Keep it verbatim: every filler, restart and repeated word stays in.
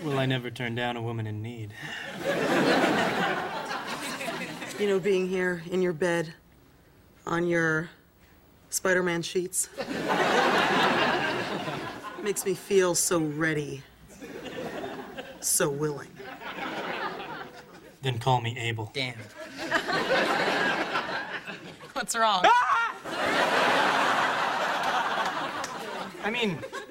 Will I never turn down a woman in need? You know, being here in your bed, on your Spider-Man sheets, makes me feel so ready, so willing. Then call me Abel. Damn. What's wrong? I mean,